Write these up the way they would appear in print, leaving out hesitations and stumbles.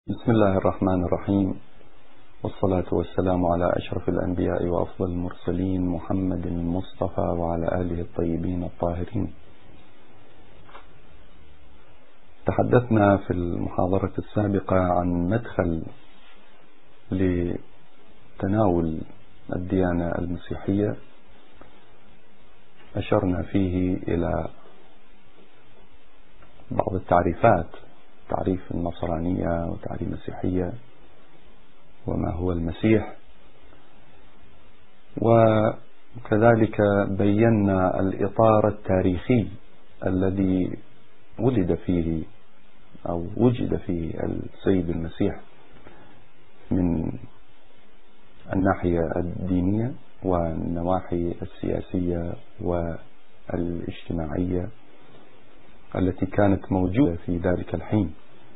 بسم الله الرحمن الرحيم، والصلاة والسلام على أشرف الأنبياء وأفضل المرسلين محمد المصطفى وعلى آله الطيبين الطاهرين. تحدثنا في المحاضرة السابقة عن مدخل لتناول الديانة المسيحية، أشرنا فيه إلى بعض التعريفات، تعريف النصرانية وتعريف المسيحية وما هو المسيح، وكذلك بينا الإطار التاريخي الذي ولد فيه أو وجد فيه السيد المسيح من الناحية الدينية والنواحي السياسية والاجتماعية التي كانت موجودة في ذلك الحين،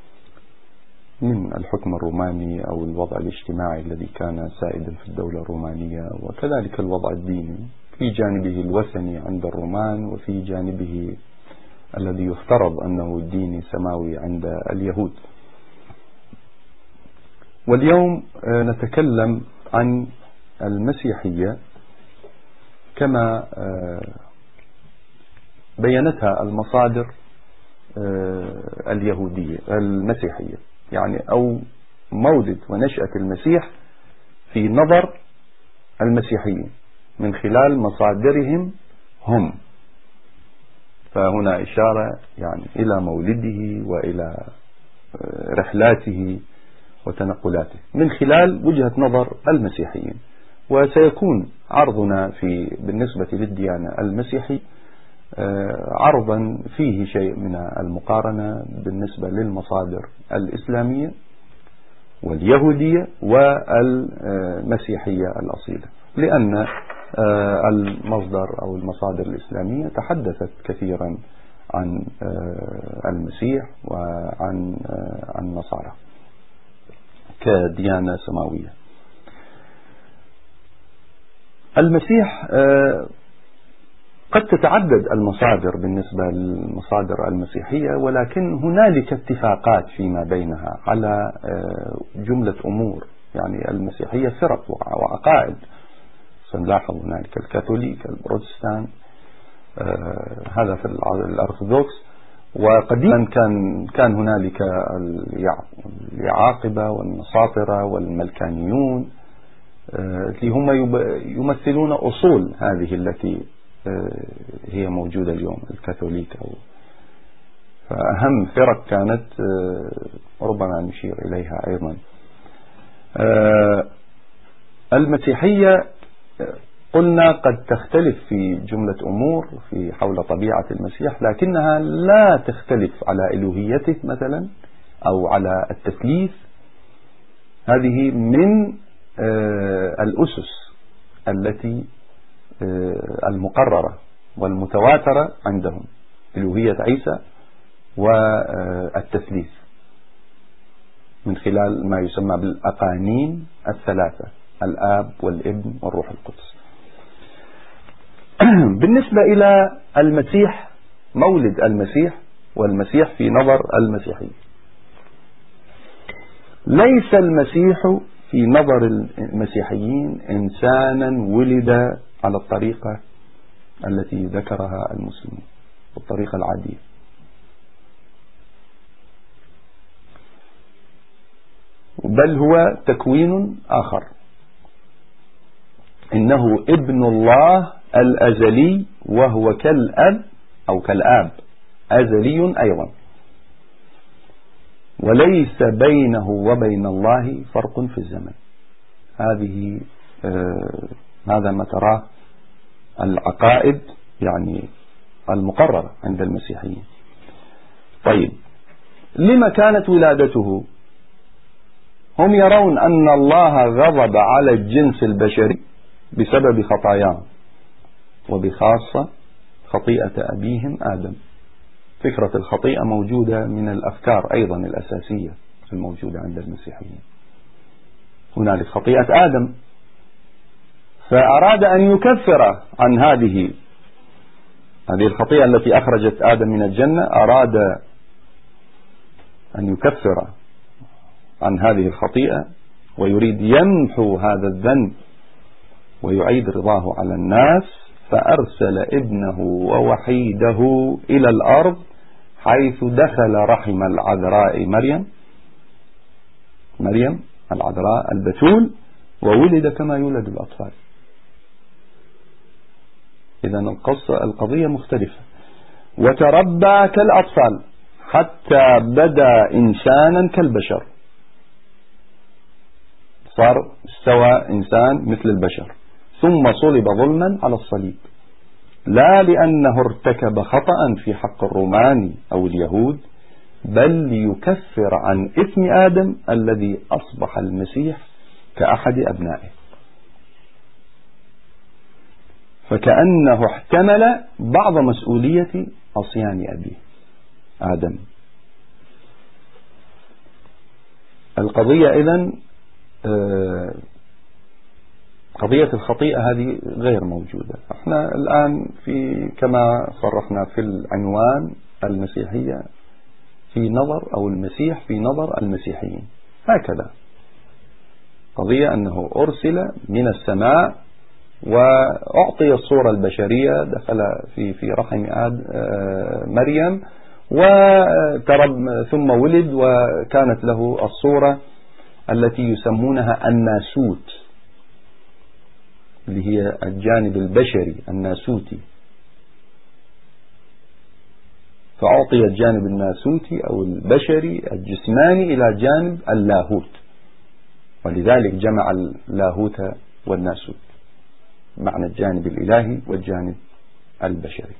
من الحكم الروماني أو الوضع الاجتماعي الذي كان سائدا في الدولة الرومانية، وكذلك الوضع الديني في جانبه الوثني عند الرومان، وفي جانبه الذي يفترض أنه ديني سماوي عند اليهود. واليوم نتكلم عن المسيحية كما بينتها المصادر اليهودية المسيحية، يعني أو مولد ونشأة المسيح في نظر المسيحيين من خلال مصادرهم هم. فهنا إشارة يعني إلى مولده وإلى رحلاته وتنقلاته من خلال وجهة نظر المسيحيين. وسيكون عرضنا بالنسبة للديانة المسيحي عرضا فيه شيء من المقارنة بالنسبة للمصادر الإسلامية واليهودية والمسيحية الأصيلة، لأن المصدر أو المصادر الإسلامية تحدثت كثيرا عن المسيح وعن النصارى كديانة سماوية. المسيح قد تتعدد المصادر بالنسبة للمصادر المسيحية، ولكن هنالك اتفاقات فيما بينها على جملة أمور. يعني المسيحية فرق وعقائد، سنلاحظ هنالك الكاثوليك، البروتستان، هذا في الأرثوذكس. وقديما كان هنالك اليعاقبة والنصاطرة والملكانيون اللي هم يمثلون أصول هذه التي هي موجودة اليوم، الكاثوليك. فأهم فرق كانت ربما نشير إليها أيضا. المسيحية قلنا قد تختلف في جملة أمور في حول طبيعة المسيح، لكنها لا تختلف على إلوهيته مثلا أو على التثليث. هذه من الأسس التي المقررة والمتواترة عندهم، إلوهية عيسى والتثليث من خلال ما يسمى بالأقانيم الثلاثة، الآب والابن والروح القدس. بالنسبة إلى المسيح، مولد المسيح والمسيح في نظر المسيحيين، ليس المسيح في نظر المسيحيين إنسانا ولد على الطريقة التي ذكرها المسلمون، الطريقة العادية. بل هو تكوين آخر، إنه ابن الله الأزلي، وهو كالأب أو كالآب أزلي أيضا، وليس بينه وبين الله فرق في الزمن. هذا ما تراه العقائد يعني المقررة عند المسيحيين. طيب، لما كانت ولادته؟ هم يرون أن الله غضب على الجنس البشري بسبب خطاياهم، وبخاصة خطيئة أبيهم آدم. فكرة الخطيئة موجودة من الأفكار أيضا الأساسية الموجودة عند المسيحيين. هنالك خطيئة آدم، فأراد أن يكفر عن هذه الخطيئة التي أخرجت آدم من الجنة. أراد أن يكفر عن هذه الخطيئة ويريد يمحو هذا الذنب ويعيد رضاه على الناس، فأرسل ابنه ووحيده إلى الأرض حيث دخل رحم العذراء مريم العذراء البتول، وولد كما يولد الأطفال. إذن القضية مختلفة. وتربى كالأطفال حتى بدا إنسانا كالبشر، صار استوى إنسان مثل البشر، ثم صلب ظلما على الصليب، لا لأنه ارتكب خطأ في حق الرومان أو اليهود، بل ليكفر عن إثم آدم الذي أصبح المسيح كأحد أبنائه. فكأنه احتمل بعض مسؤولية عصيان أبيه آدم. القضية إذن قضية الخطيئة هذه غير موجودة. احنا الآن كما صرحنا في العنوان، المسيحية في نظر، أو المسيح في نظر المسيحيين، هكذا قضية أنه أرسل من السماء وأعطي الصورة البشرية، دخل في رحم مريم وترب ثم ولد، وكانت له الصورة التي يسمونها الناسوت، اللي هي الجانب البشري الناسوتي، فأعطي الجانب الناسوتي أو البشري الجسماني إلى جانب اللاهوت، ولذلك جمع اللاهوت والناسوت، معنى الجانب الإلهي والجانب البشري.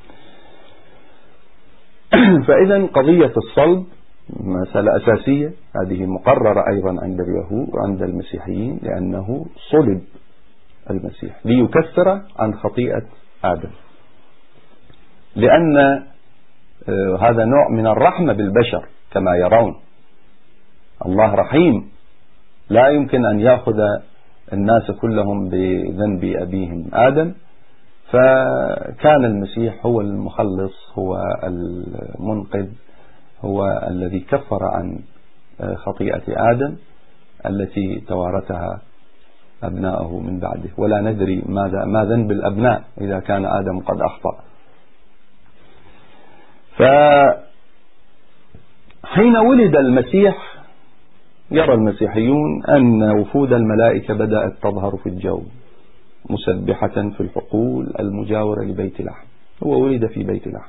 فإذا قضية الصلب مسألة أساسية، هذه مقررة أيضا عند اليهود وعند المسيحيين، لأنه صلب المسيح ليكفر عن خطيئة آدم، لأن هذا نوع من الرحمة بالبشر كما يرون. الله رحيم، لا يمكن أن يأخذ الناس كلهم بذنب أبيهم آدم، فكان المسيح هو المخلص، هو المنقذ، هو الذي كفر عن خطيئة آدم التي توارثها أبناءه من بعده، ولا ندري ما ذنب الأبناء إذا كان آدم قد أخطأ. فحين ولد المسيح يرى المسيحيون أن وفود الملائكة بدأت تظهر في الجو مسبحة في الحقول المجاورة لبيت لحم، هو ولد في بيت لحم،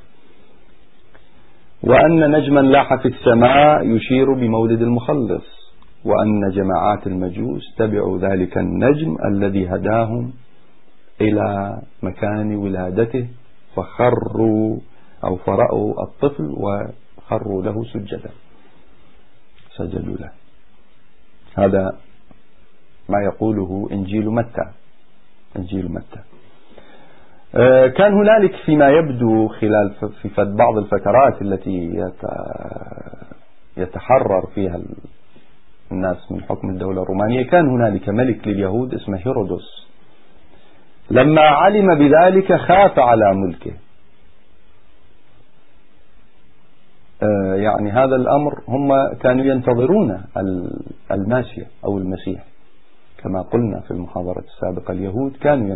وأن نجما لاح في السماء يشير بمولد المخلص، وأن جماعات المجوس تبعوا ذلك النجم الذي هداهم إلى مكان ولادته، فخروا أو فرأوا الطفل وخروا له سجدا، سجدوا له. هذا ما يقوله إنجيل متى. كان هنالك فيما يبدو خلال في بعض الفترات التي يتحرر فيها الناس من حكم الدولة الرومانية، كان هنالك ملك لليهود اسمه هيرودوس. لما علم بذلك خاف على ملكه. يعني هذا الأمر هم كانوا ينتظرون الماسيا أو المسيح، كما قلنا في المحاضرة السابقة، اليهود كانوا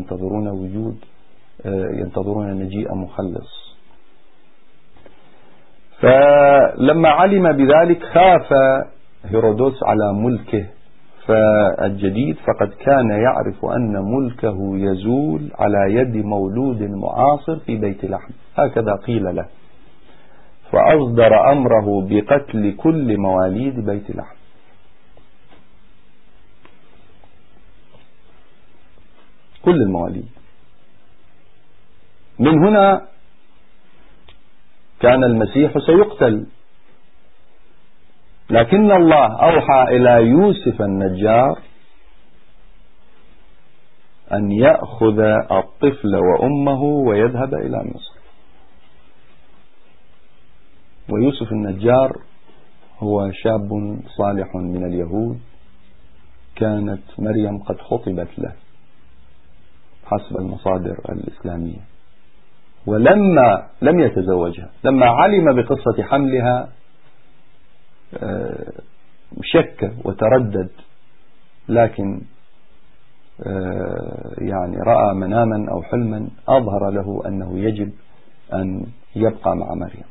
ينتظرون مجيء مخلص. فلما علم بذلك خاف هيرودوس على ملكه فالجديد، فقد كان يعرف أن ملكه يزول على يد مولود معاصر في بيت لحم، هكذا قيل له، فأصدر أمره بقتل كل مواليد بيت لحم. كل المواليد. من هنا كان المسيح سيقتل، لكن الله أوحى إلى يوسف النجار أن يأخذ الطفل وأمه ويذهب إلى مصر. ويوسف النجار هو شاب صالح من اليهود، كانت مريم قد خطبت له حسب المصادر الإسلامية، ولما لم يتزوجها، لما علم بقصة حملها شك وتردد، لكن يعني رأى مناما أو حلما أظهر له أنه يجب أن يبقى مع مريم.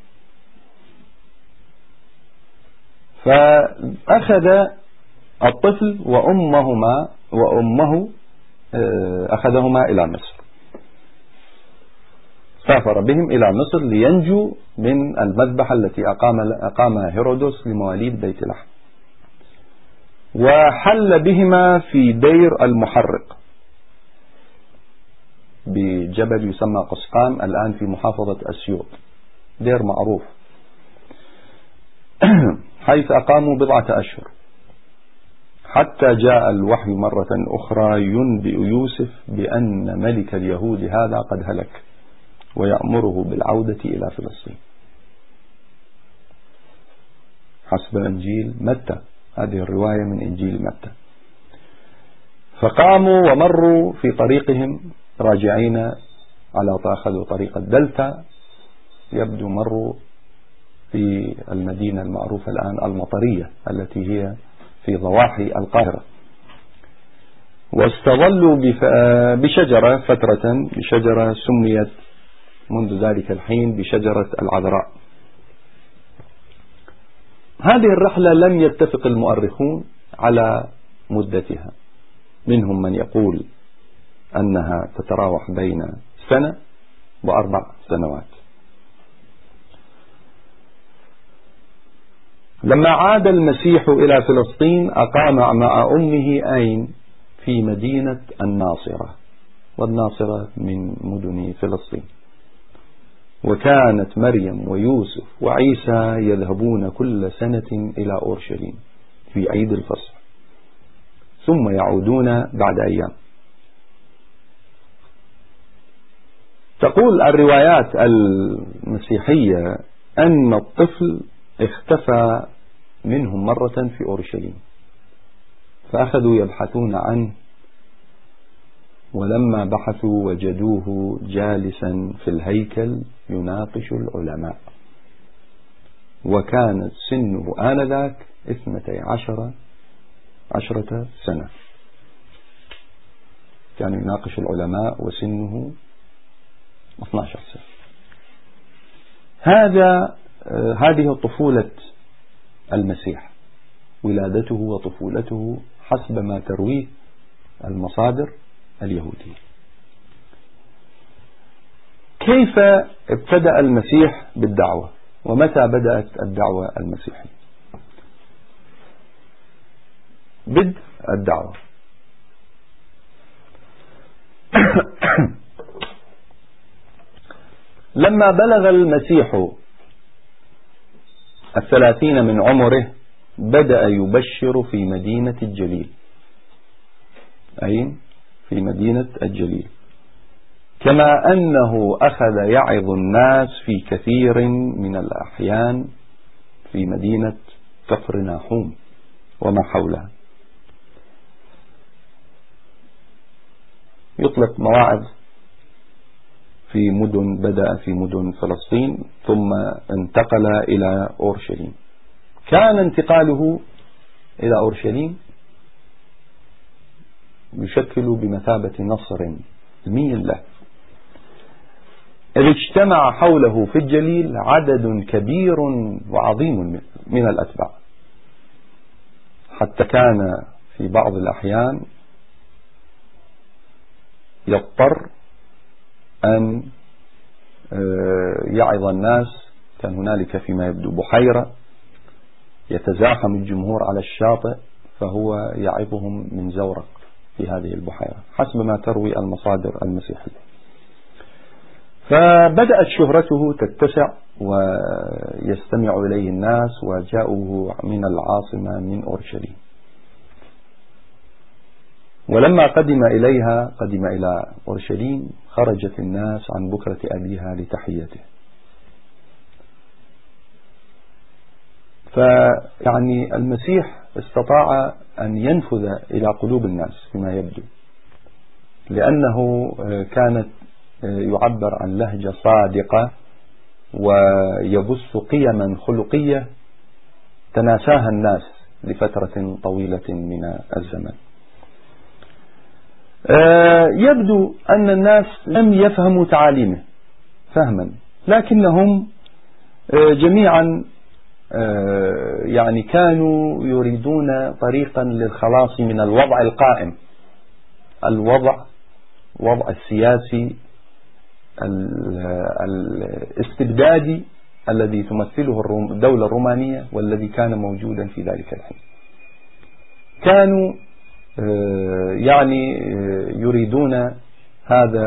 فأخذ الطفل وأمه أخذهما إلى مصر، سافر بهم إلى مصر لينجوا من المذبحة التي أقامها هيرودوس لمواليد بيت لحم، وحل بهما في دير المحرق بجبل يسمى قسقام الآن في محافظة أسيوط، دير معروف، حيث أقاموا 10 أشهر، حتى جاء الوحي مرة أخرى ينبئ يوسف بأن ملك اليهود هذا قد هلك ويأمره بالعودة إلى فلسطين حسب إنجيل متى. هذه الرواية من إنجيل متى. فقاموا ومروا في طريقهم راجعين على أخذوا طريق الدلتا، يبدو مروا في المدينة المعروفة الآن المطرية التي هي في ضواحي القاهرة، واستظلوا بشجرة فترة، بشجرة سميت منذ ذلك الحين بشجرة العذراء. هذه الرحلة لم يتفق المؤرخون على مدتها، منهم من يقول أنها تتراوح بين 1 و4 سنوات. لما عاد المسيح إلى فلسطين أقام مع أمه أين؟ في مدينة الناصرة، والناصرة من مدن فلسطين. وكانت مريم ويوسف وعيسى يذهبون كل سنة إلى أورشليم في عيد الفصح، ثم يعودون بعد أيام. تقول الروايات المسيحية أن الطفل اختفى منهم مرة في أورشليم، فأخذوا يبحثون عنه، ولما بحثوا وجدوه جالسا في الهيكل يناقش العلماء، وكانت سنه آنذاك 12 سنة، كان يناقش العلماء وسنه 12 سنة. هذه طفولة المسيح، ولادته وطفولته حسب ما ترويه المصادر اليهودية. كيف ابتدأ المسيح بالدعوة؟ ومتى بدأت الدعوة المسيحية؟ بدء الدعوة لما بلغ المسيح 30 من عمره بدأ يبشر في مدينة الجليل، أي في مدينة الجليل، كما أنه أخذ يعظ الناس في كثير من الأحيان في مدينة كفرناحوم وما حولها. يطلق مواعظ في مدن، بدأ في مدن فلسطين ثم انتقل إلى أورشليم. كان انتقاله إلى أورشليم يشكل بمثابة نصر علمي له، إذ اجتمع حوله في الجليل عدد كبير وعظيم من الأتباع، حتى كان في بعض الأحيان يضطر أن يعظ الناس. كان هنالك فيما يبدو بحيرة يتزاحم الجمهور على الشاطئ، فهو يعظهم من زورق في هذه البحيرة حسب ما تروي المصادر المسيحية. فبدأت شهرته تتسع ويستمع إليه الناس، وجاءوه من العاصمة من أورشليم. ولما قدم إلى أورشليم خرجت الناس عن بكرة أبيها لتحيته. فيعني المسيح استطاع أن ينفذ إلى قلوب الناس فيما يبدو، لأنه كانت يعبر عن لهجة صادقة ويبث قيما خلقية تناساها الناس لفترة طويلة من الزمن. يبدو أن الناس لم يفهموا تعاليمه فهما، لكنهم جميعا يعني كانوا يريدون طريقا للخلاص من الوضع القائم، الوضع السياسي الاستبدادي الذي تمثله الدولة الرومانية والذي كان موجودا في ذلك الحين. كانوا يعني يريدون هذا،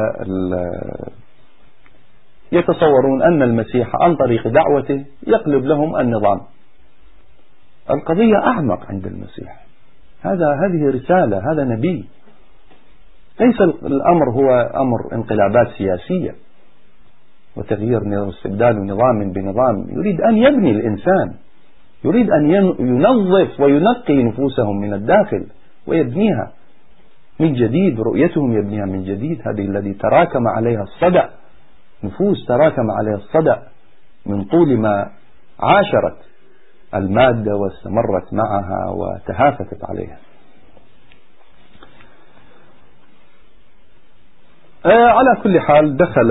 يتصورون أن المسيح عن طريق دعوته يقلب لهم النظام. القضية أعمق عند المسيح، هذه رسالة، هذا نبي، ليس الأمر هو أمر انقلابات سياسية وتغيير واستبدال نظام بنظام. يريد أن يبني الإنسان، يريد أن ينظف وينقي نفوسهم من الداخل ويبنيها من جديد، رؤيتهم يبنيها من جديد. هذه الذي تراكم عليها الصدع، نفوس تراكم عليها الصدع من طول ما عاشرت المادة واستمرت معها وتهافتت عليها. على كل حال دخل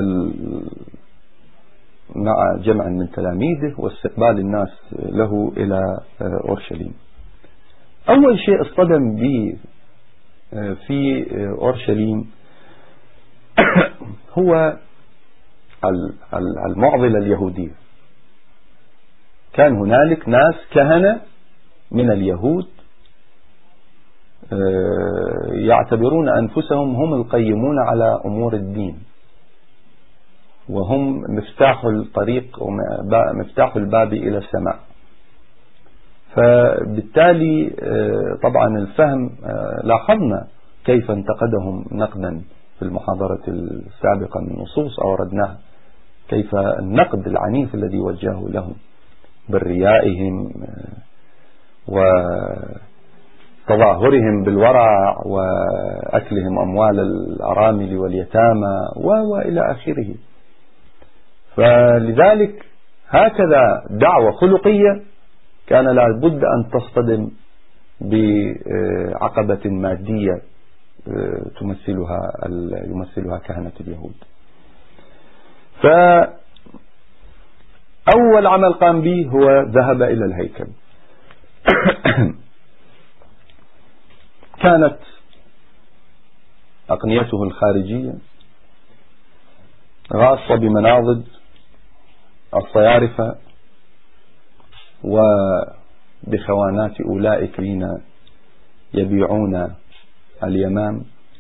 مع جمع من تلاميذه واستقبال الناس له إلى أورشليم. أول شيء اصطدم به في أورشليم هو المعضلة اليهودية. كان هنالك ناس كهنة من اليهود يعتبرون أنفسهم هم القيمون على أمور الدين، وهم مفتاح الطريق ومفتاح الباب إلى السماء. فبالتالي طبعا الفهم، لاحظنا كيف انتقدهم نقدا في المحاضرة السابقة من نصوص أوردناها، كيف النقد العنيف الذي وجهه لهم بريائهم وتظاهرهم بالورع وأكلهم أموال الأرامل واليتامى وإلى آخره. فلذلك هكذا دعوة خلقية كان لابد أن تصطدم بعقبة مادية يمثلها كهنة اليهود. فأول عمل قام به هو ذهب إلى الهيكل. كانت أقنيته الخارجية غاصة بمناضد الصيارفة وبخوانات أولئك الذين يبيعون اليمام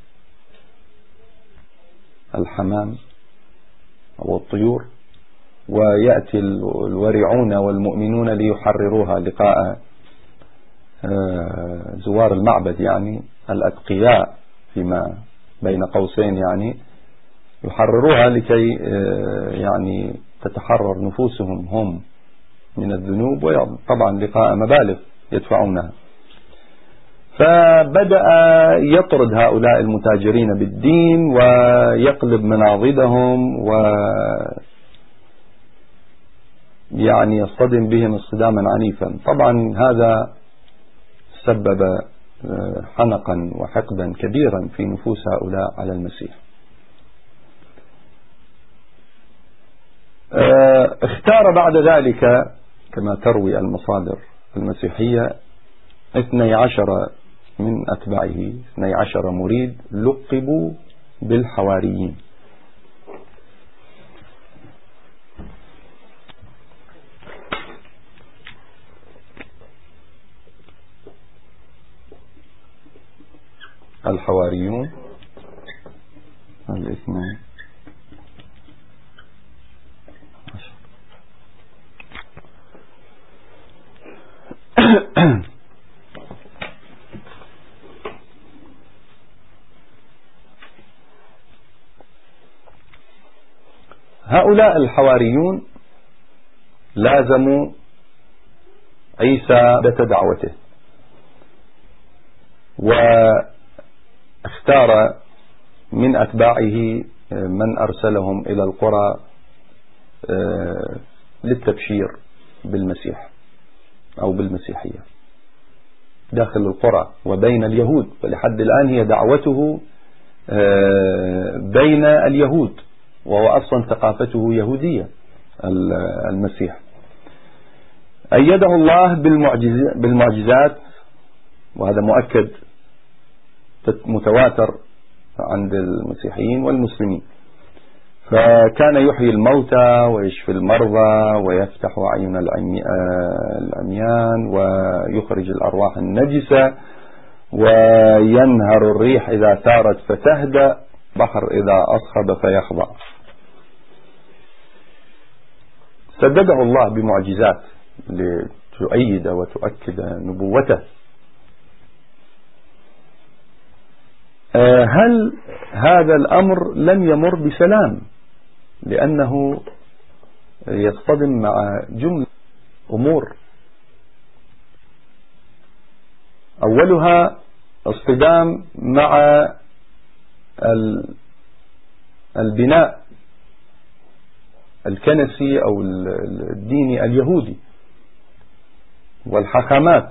الحمام أو الطيور، ويأتي الورعون والمؤمنون ليحرروها لقاء زوار المعبد، يعني الأتقياء فيما بين قوسين، يعني يحرروها لكي يعني تتحرر نفوسهم هم من الذنوب، وطبعا لقاء مبالغ يدفعونها. فبدأ يطرد هؤلاء المتاجرين بالدين ويقلب مناضدهم يعني يصطدم بهم اصطداما عنيفا. طبعا هذا سبب حنقا وحقدا كبيرا في نفوس هؤلاء على المسيح. اختار بعد ذلك كما تروي المصادر المسيحية 12 من أتباعه، 12 مريد لقبوا بالحواريين. الحواريون الاثنين هؤلاء الحواريون لازموا عيسى دعوته، واختار من أتباعه من أرسلهم إلى القرى للتبشير بالمسيح أو بالمسيحية. داخل القرى وبين اليهود، ولحد الآن هي دعوته بين اليهود، وهو أصلا ثقافته يهودية المسيح. أيده الله بالمعجزات، وهذا مؤكد متواتر عند المسيحيين والمسلمين. فكان يحيي الموتى ويشفي المرضى ويفتح أعين العميان ويخرج الأرواح النجسة وينهر الريح إذا ثارت فتهدأ، بحر إذا أصخب فيخضع. سدده الله بمعجزات لتؤيد وتؤكد نبوته. هل هذا الأمر لم يمر بسلام؟ لأنه يصطدم مع جملة أمور، أولها اصطدام مع البناء الكنسي أو الديني اليهودي والحاخامات،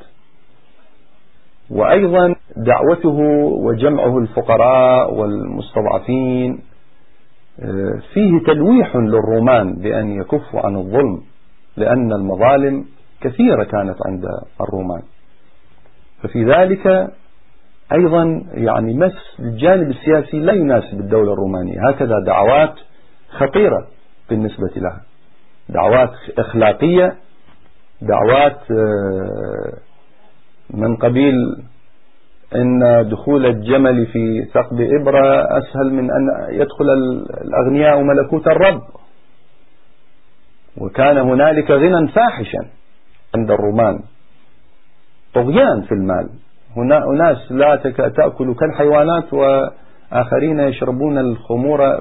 وأيضا دعوته وجمعه الفقراء والمستضعفين فيه تلويح للرومان بأن يكفوا عن الظلم، لأن المظالم كثيرة كانت عند الرومان. ففي ذلك أيضا يعني مس الجانب السياسي لا يناسب الدولة الرومانية. هكذا دعوات خطيرة بالنسبة لها، دعوات أخلاقية، دعوات من قبيل إن دخول الجمل في ثقب إبرة أسهل من أن يدخل الأغنياء ملكوت الرب. وكان هنالك غنى فاحشا عند الرومان، طغيان في المال، أناس لا تأكل كالحيوانات وآخرين يشربون الخمور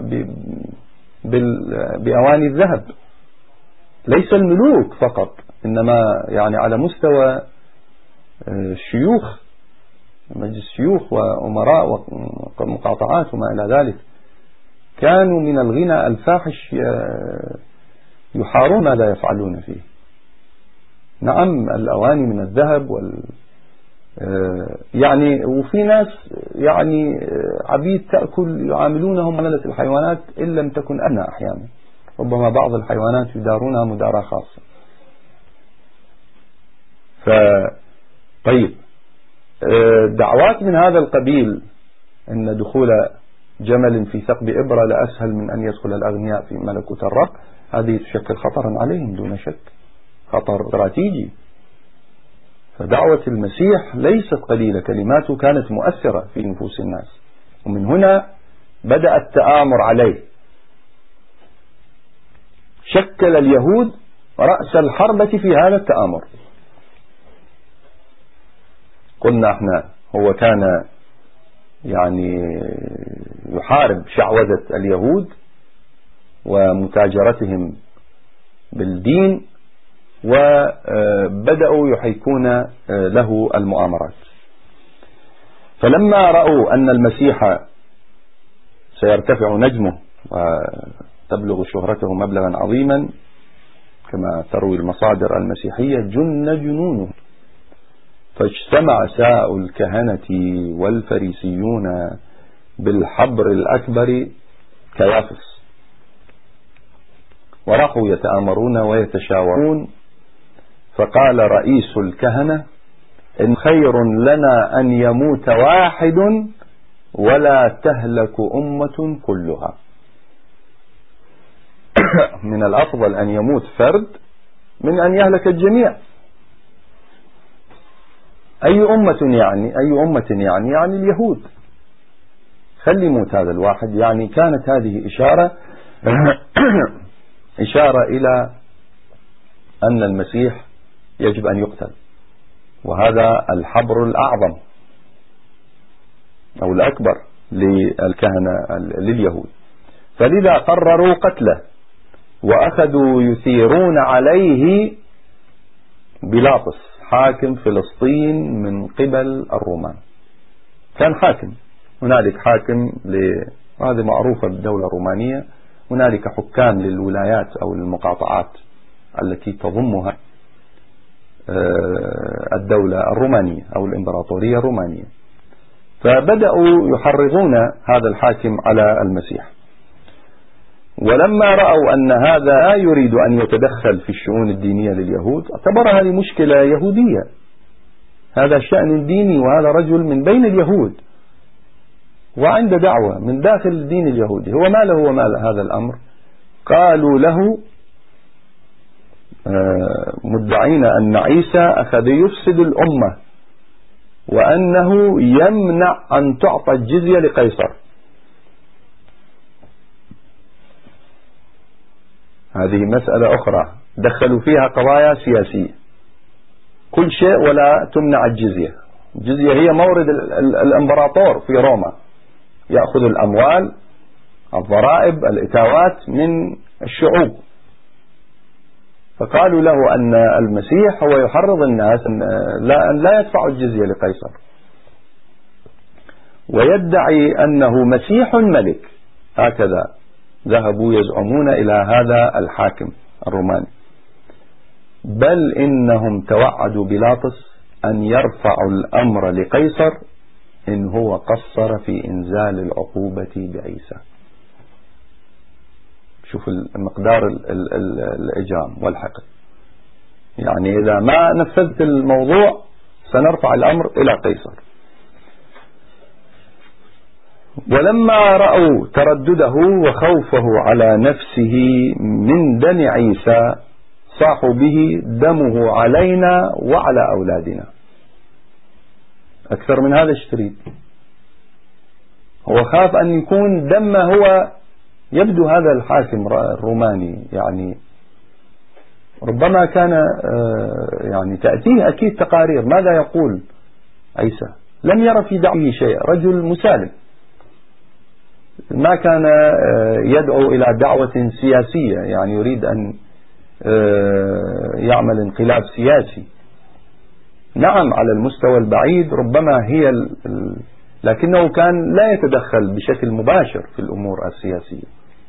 بأواني الذهب. ليس الملوك فقط، إنما يعني على مستوى الشيوخ، مجلس الشيوخ وأمراء ومقاطعات وما إلى ذلك، كانوا من الغنى الفاحش يحارون ماذا يفعلون فيه. نعم، الأواني من الذهب يعني وفي ناس يعني عبيد تأكل يعاملونهم معاملة الحيوانات إن لم تكن أنا أحيانا، ربما بعض الحيوانات يدارونها مداراة خاصة. طيب، دعوات من هذا القبيل أن دخول جمل في ثقب إبرة لأسهل من أن يدخل الأغنياء في ملكوت الرب، هذه تشكل خطرا عليهم دون شك، خطر استراتيجي. فدعوة المسيح ليست قليلة، كلماته كانت مؤثرة في نفوس الناس، ومن هنا بدأ التآمر عليه. شكل اليهود رأس الحربة في هذا التآمر. قلنا احنا هو كان يعني يحارب شعوذة اليهود ومتاجرتهم بالدين، وبدأوا يحيكون له المؤامرات. فلما رأوا أن المسيح سيرتفع نجمه وتبلغ شهرته مبلغا عظيما كما تروي المصادر المسيحية، جن جنونه، فاجتمع ساء الكهنة والفريسيون بالحبر الأكبر كيافس، وراحوا يتآمرون ويتشاورون. فقال رئيس الكهنة: إن خير لنا أن يموت واحد ولا تهلك أمة كلها. من الأفضل أن يموت فرد من أن يهلك الجميع. أي أمة يعني اليهود، خلي يموت هذا الواحد. يعني كانت هذه إشارة إلى أن المسيح يجب أن يقتل، وهذا الحبر الأعظم أو الأكبر للكهنة لليهود. فلذا قرروا قتله، وأخذوا يثيرون عليه بيلاطس حاكم فلسطين من قبل الرومان. كان حاكم، هنالك حاكم وهذه معروفة بالدولة الرومانية، هنالك حكام للولايات أو المقاطعات التي تضمها الدولة الرومانية أو الإمبراطورية الرومانية. فبدأوا يحرضون هذا الحاكم على المسيح، ولما رأوا أن هذا لا يريد أن يتدخل في الشؤون الدينية لليهود اعتبر هذه مشكلة يهودية، هذا شأن ديني، وهذا رجل من بين اليهود وعنده دعوة من داخل الدين اليهودي، هو ما له وما هذا الأمر. قالوا له مدعين أن عيسى أخذ يفسد الأمة وأنه يمنع أن تعطى الجزية لقيصر. هذه مسألة أخرى دخلوا فيها قضايا سياسية، كل شيء ولا تمنع الجزية. الجزية هي مورد الإمبراطور في روما، يأخذ الأموال الضرائب الإتاوات من الشعوب. فقالوا له أن المسيح هو يحرض الناس أن لا يدفعوا الجزية لقيصر، ويدعي أنه مسيح ملك. هكذا ذهبوا يزعمون إلى هذا الحاكم الروماني، بل إنهم توعدوا بيلاطس أن يرفعوا الأمر لقيصر إن هو قصر في إنزال العقوبة بعيسى. شوف المقدار الإجرام والحقد، يعني إذا ما نفذت الموضوع سنرفع الأمر إلى قيصر. ولما رأوا تردده وخوفه على نفسه من دم عيسى صاحوا به دمه علينا وعلى أولادنا. أكثر من هذا اشتريد، هو خاف أن يكون دم هو. يبدو هذا الحاكم الروماني يعني ربما كان يعني تأتيه أكيد تقارير ماذا يقول عيسى، لم يرى في دعوه شيء، رجل مسالم، ما كان يدعو إلى دعوة سياسية، يعني يريد أن يعمل انقلاب سياسي. نعم على المستوى البعيد ربما هي لكنه كان لا يتدخل بشكل مباشر في الأمور السياسية.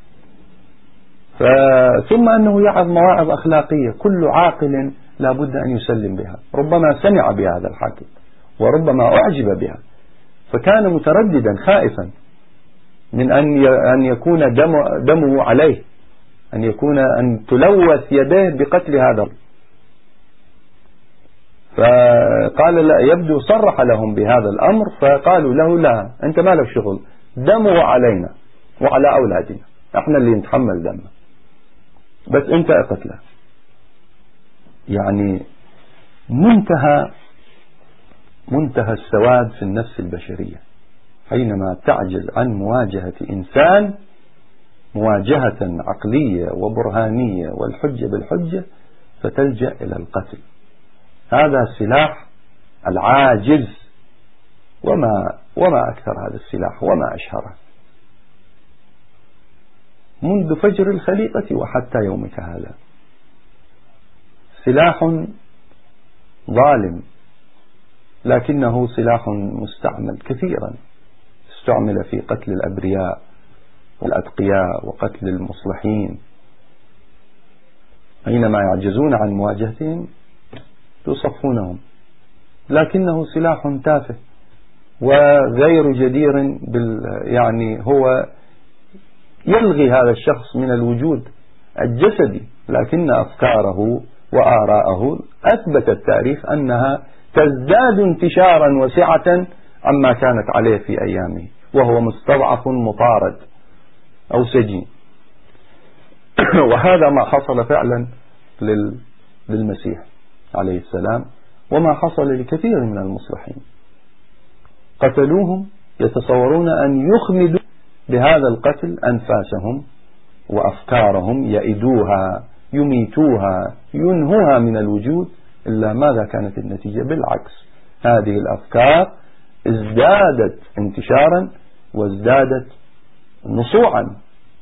ثم أنه يعظ مواعظ أخلاقية كل عاقل لا بد أن يسلم بها. ربما سمع بهذا الحاكم وربما أعجب بها، فكان مترددا خائفا من أن يكون دمه عليه، أن تلوث يديه بقتل هذا. فقال لا، يبدو صرح لهم بهذا الأمر، فقالوا له لا، أنت ما لك شغل، دمه علينا وعلى أولادنا، احنا اللي نتحمل دمه، بس أنت اقتله. يعني منتهى السواد في النفس البشرية حينما تعجز عن مواجهة إنسان مواجهة عقلية وبرهانية والحجة بالحجة فتلجأ إلى القتل. هذا سلاح العاجز، وما أكثر هذا السلاح وما أشهره منذ فجر الخليقة وحتى يومك هذا. سلاح ظالم، لكنه سلاح مستعمل كثيرا، استعمل في قتل الأبرياء والأتقياء وقتل المصلحين. حينما يعجزون عن مواجهتهم تصفونهم، لكنه سلاح تافه وغير جدير يعني هو يلغي هذا الشخص من الوجود الجسدي، لكن أفكاره وآراءه أثبت التاريخ أنها تزداد انتشارا وسعة عما كانت عليه في أيامه، وهو مستضعف مطارد أو سجين. وهذا ما حصل فعلا للمسيح عليه السلام، وما حصل لكثير من المصلحين. قتلوهم يتصورون أن يخمدوا بهذا القتل أنفاسهم وأفكارهم، يئدوها يميتوها ينهوها من الوجود. إلا ماذا كانت النتيجة؟ بالعكس، هذه الأفكار ازدادت انتشارا وازدادت نصوعا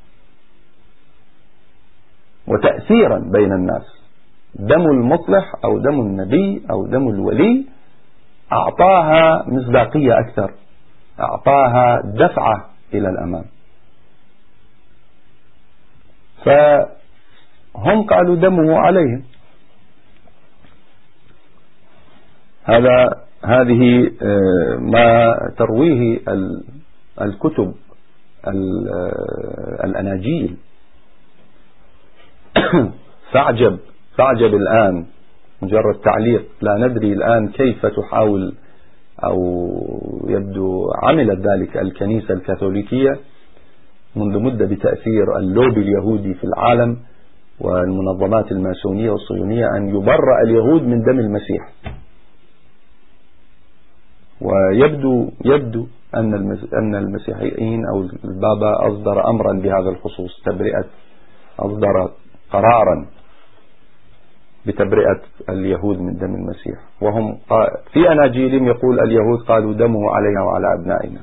وتأثيرا بين الناس. دم المصلح أو دم النبي أو دم الولي أعطاها مصداقية أكثر، أعطاها دفعة إلى الأمام. فهم قالوا دمه عليهم. هذه ما ترويه الكتب الأناجيل. فاعجب الآن مجرد تعليق، لا ندري الآن كيف تحاول أو يبدو عملت ذلك الكنيسة الكاثوليكية منذ مدة بتأثير اللوبي اليهودي في العالم والمنظمات الماسونية والصهيونية أن يبرأ اليهود من دم المسيح. ويبدو أن المسيحيين أو البابا أصدر أمرا بهذا الخصوص، أصدر قرارا بتبرئة اليهود من دم المسيح، وهم في أناجيلهم يقول اليهود قالوا دمه علينا وعلى أبنائنا.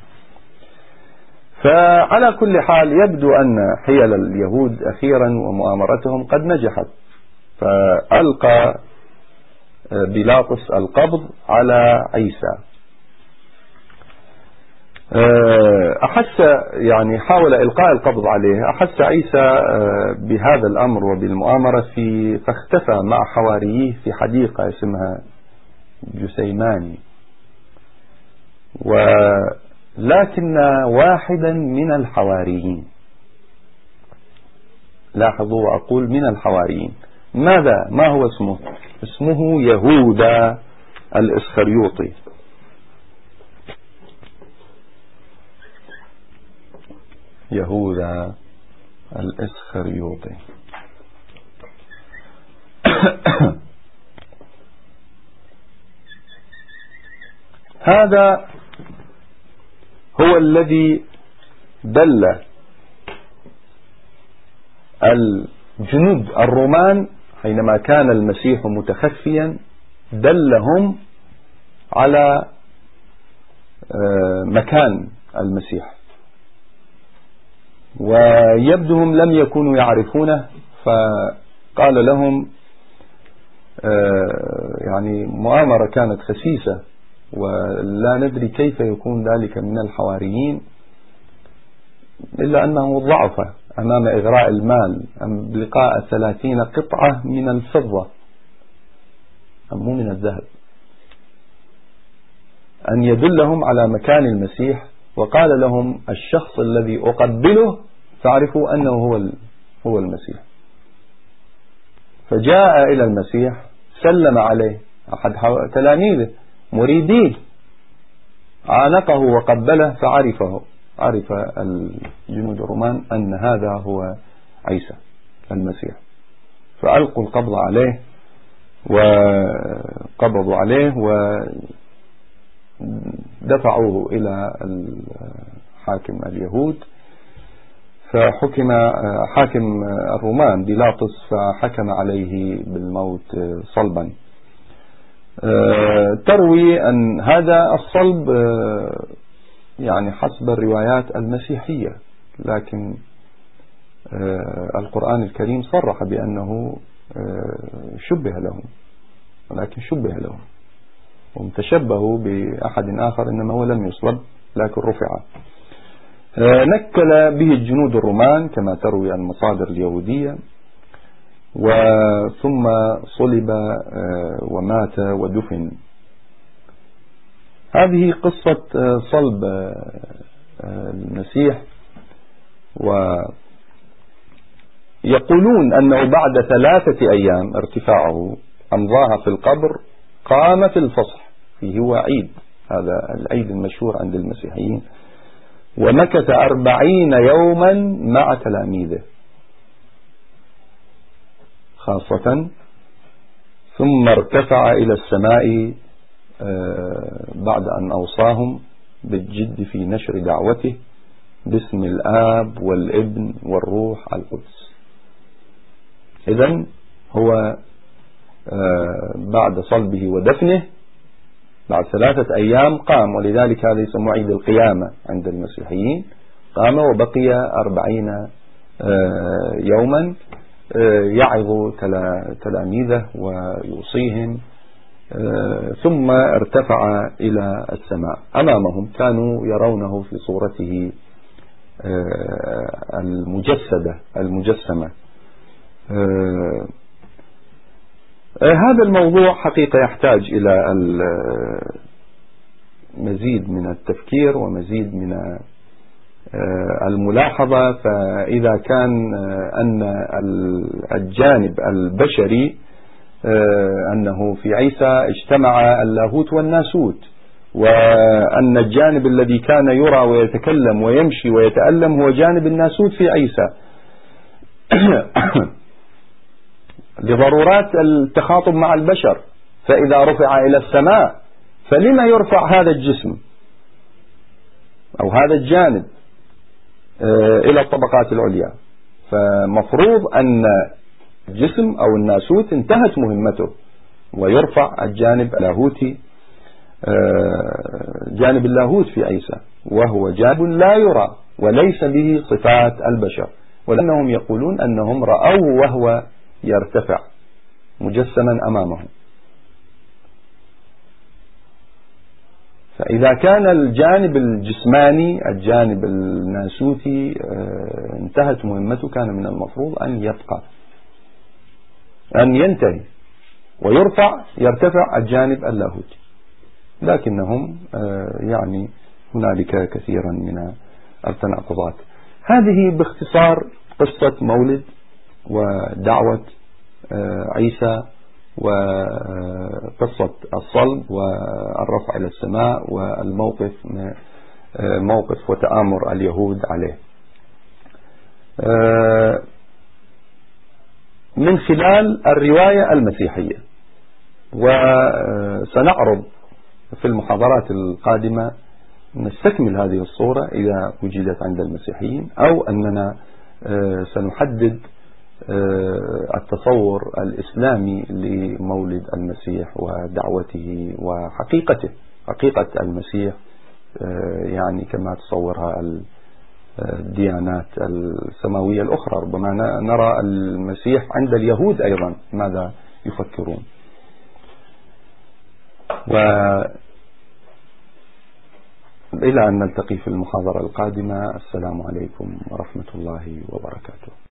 فعلى كل حال يبدو أن حيل اليهود أخيرا ومؤامرتهم قد نجحت، فألقى بيلاطس القبض على عيسى. حاول إلقاء القبض عليه، أحس عيسى بهذا الأمر وبالمؤامرة فاختفى مع حواريه في حديقة اسمها جسيماني. ولكن واحدا من الحواريين، لاحظوا وأقول من الحواريين، ما هو اسمه؟ اسمه يهوذا الإسخريوطي. يهوذا الإسخريوطي. هذا هو الذي دل الجنود الرومان حينما كان المسيح متخفيا، دلهم على مكان المسيح، ويبدوهم لم يكونوا يعرفونه، فقال لهم مؤامرة كانت خسيسة، ولا ندري كيف يكون ذلك من الحواريين، إلا أنه ضعف أمام إغراء المال بلقاء 30 قطعة من الفضة، مو من الذهب، أن يدلهم على مكان المسيح. وقال لهم الشخص الذي أقبله فاعرفوا أنه هو المسيح. فجاء إلى المسيح، سلم عليه أحد تلاميذه مريديه، عانقه وقبله، عرف الجنود الرومان أن هذا هو عيسى المسيح. فألقوا القبض عليه وقبضوا عليه ودفعوه إلى حاكم اليهود، فحكم حاكم الرومان بيلاطس فحكم عليه بالموت صلبا. تروي أن هذا الصلب حسب الروايات المسيحية، لكن القرآن الكريم صرح بأنه شبه لهم، ولكن شبه لهم ومتشبهوا بأحد آخر، إنما هو لم يصلب لكن رفع. نكل به الجنود الرومان كما تروي المصادر اليهودية، ثم صلب ومات ودفن. هذه قصة صلب المسيح. ويقولون أنه بعد 3 أيام ارتفاعه أمضاها في القبر، قام في الفصح، فيه هو عيد، هذا العيد المشهور عند المسيحيين، ومكث 40 يوما مع تلاميذه خاصة، ثم ارتفع إلى السماء بعد أن أوصاهم بالجد في نشر دعوته باسم الآب والابن والروح القدس. إذن هو بعد صلبه ودفنه بعد 3 أيام قام، ولذلك هذا يسمى عيد القيامة عند المسيحيين. قام وبقي 40 يوما يعظ تلاميذه ويوصيهم، ثم ارتفع إلى السماء. أمامهم كانوا يرونه في صورته المجسمة. هذا الموضوع حقيقة يحتاج إلى مزيد من التفكير ومزيد من الملاحظة. فإذا كان أن الجانب البشري أنه في عيسى اجتمع اللاهوت والناسوت، وأن الجانب الذي كان يرى ويتكلم ويمشي ويتألم هو جانب الناسوت في عيسى لضرورات التخاطب مع البشر. فإذا رفع إلى السماء فلما يرفع هذا الجسم أو هذا الجانب إلى الطبقات العليا؟ فمفروض أن الجسم أو الناسوت انتهت مهمته ويرفع الجانب اللاهوتي، جانب اللاهوت في عيسى، وهو جانب لا يرى وليس به صفات البشر، ولأنهم يقولون أنهم رأوه وهو يرتفع مجسما أمامهم. فإذا كان الجانب الجسماني الجانب الناسوتي انتهت مهمته، كان من المفروض أن يبقى، أن ينتهي يرتفع الجانب اللاهوتي. لكنهم يعني هنالك كثيرا من التناقضات. هذه باختصار قصة مولد ودعوة عيسى وقصة الصلب والرفع إلى السماء والموقف موقف وتآمر اليهود عليه من خلال الرواية المسيحية. وسنعرض في المحاضرات القادمة نستكمل هذه الصورة إذا وجدت عند المسيحيين، أو أننا سنحدد التصور الإسلامي لمولد المسيح ودعوته وحقيقته، حقيقة المسيح يعني كما تصورها الديانات السماوية الأخرى. ربما نرى المسيح عند اليهود أيضا ماذا يفكرون. وإلى أن نلتقي في المحاضرة القادمة، السلام عليكم ورحمة الله وبركاته.